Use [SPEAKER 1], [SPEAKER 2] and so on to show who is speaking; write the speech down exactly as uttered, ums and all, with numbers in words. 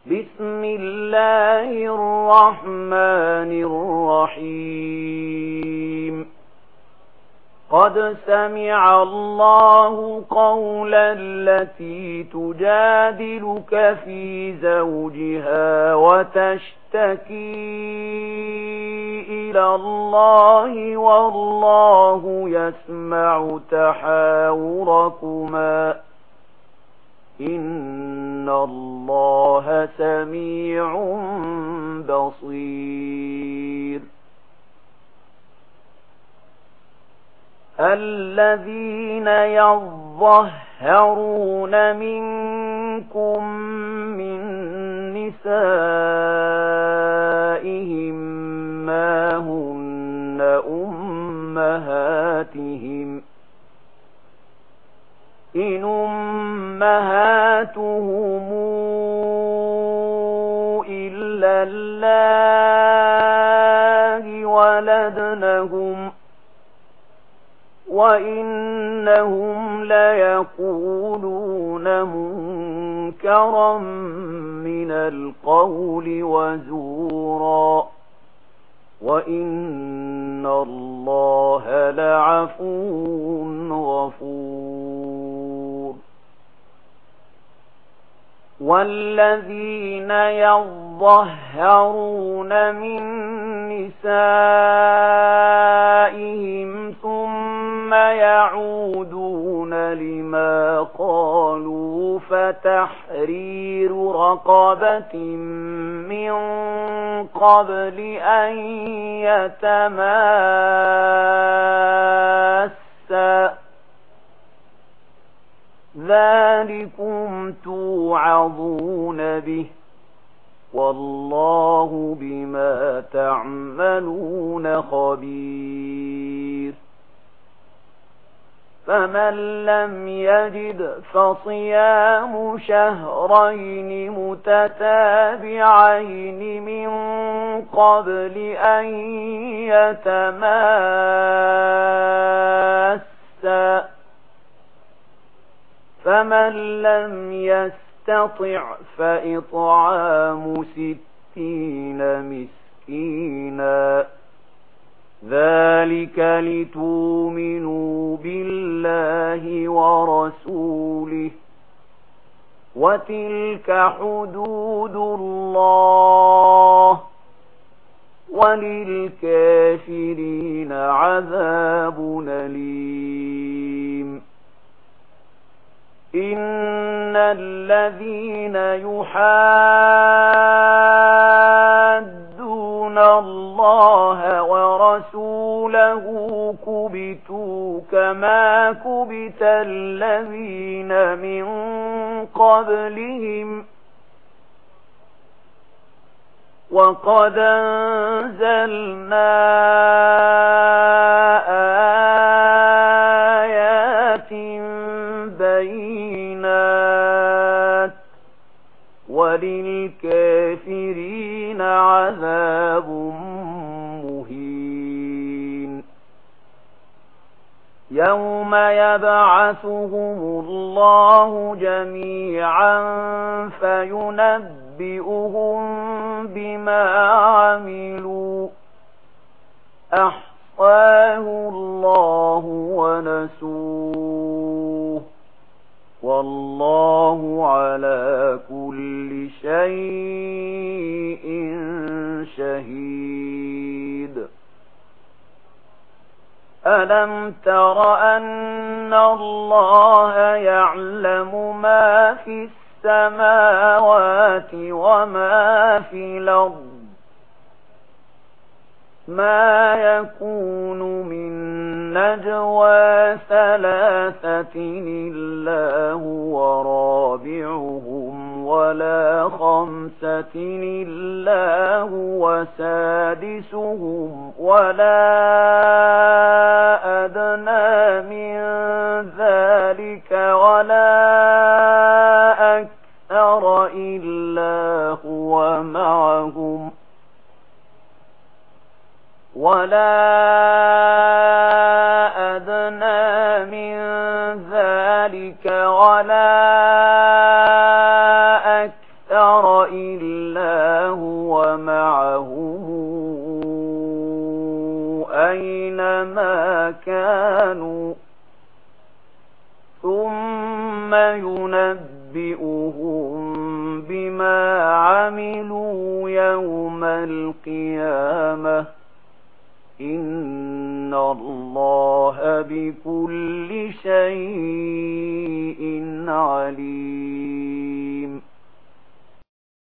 [SPEAKER 1] بسم الله الرحمن الرحيم قد سمع الله قول التي تجادلك في زوجها وتشتكي إلى الله والله يسمع تحاوركما إن الله سميع بصير الذين يظهرون منكم من نسائهم ما هن أمهاتهم إن أمهاتهم إلا الله ولدنهم وإنهم ليقولون منكرا من القول وزورا وإن الله لعفو غفور والذين يظهرون من نسائهم ثم يعودون لما قالوا فتحرير رقبة من قبل أن يتماسا ذلكم توعظون به والله بما تعملون خبير فمن لم يجد فصيام شهرين متتابعين من قبل أن يتماسا فمن لم يستطع فإطعام ستين مسكينا ذلك لتؤمنوا بالله ورسوله وتلك حدود الله وللكافرين عذاب أليم إن الذين يحادون الله ورسوله كبتوا كما كبت الذين من قبلهم وقد أنزلنا آيات بينات وللكافرين عذاب مهين يوم يبعثهم الله جميعا فينبئهم بما عملوا أحصاه الله ونسوه والله على كل شيء شهيد ألم تر أن الله يعلم ما في السماوات وما في الأرض ما يكون من نجوى ثلاثة إلا هو رابعهم ولا خمسة إلا هو سادسهم ولا أدنى من ذلك ولا أكثر إلا هو معهم ولا أدنى من ذلك ولا أكثر إلا هو معهم أينما كانوا ثم ينبئهم بما عملوا يوم القيامة إن الله بكل شيء عليم.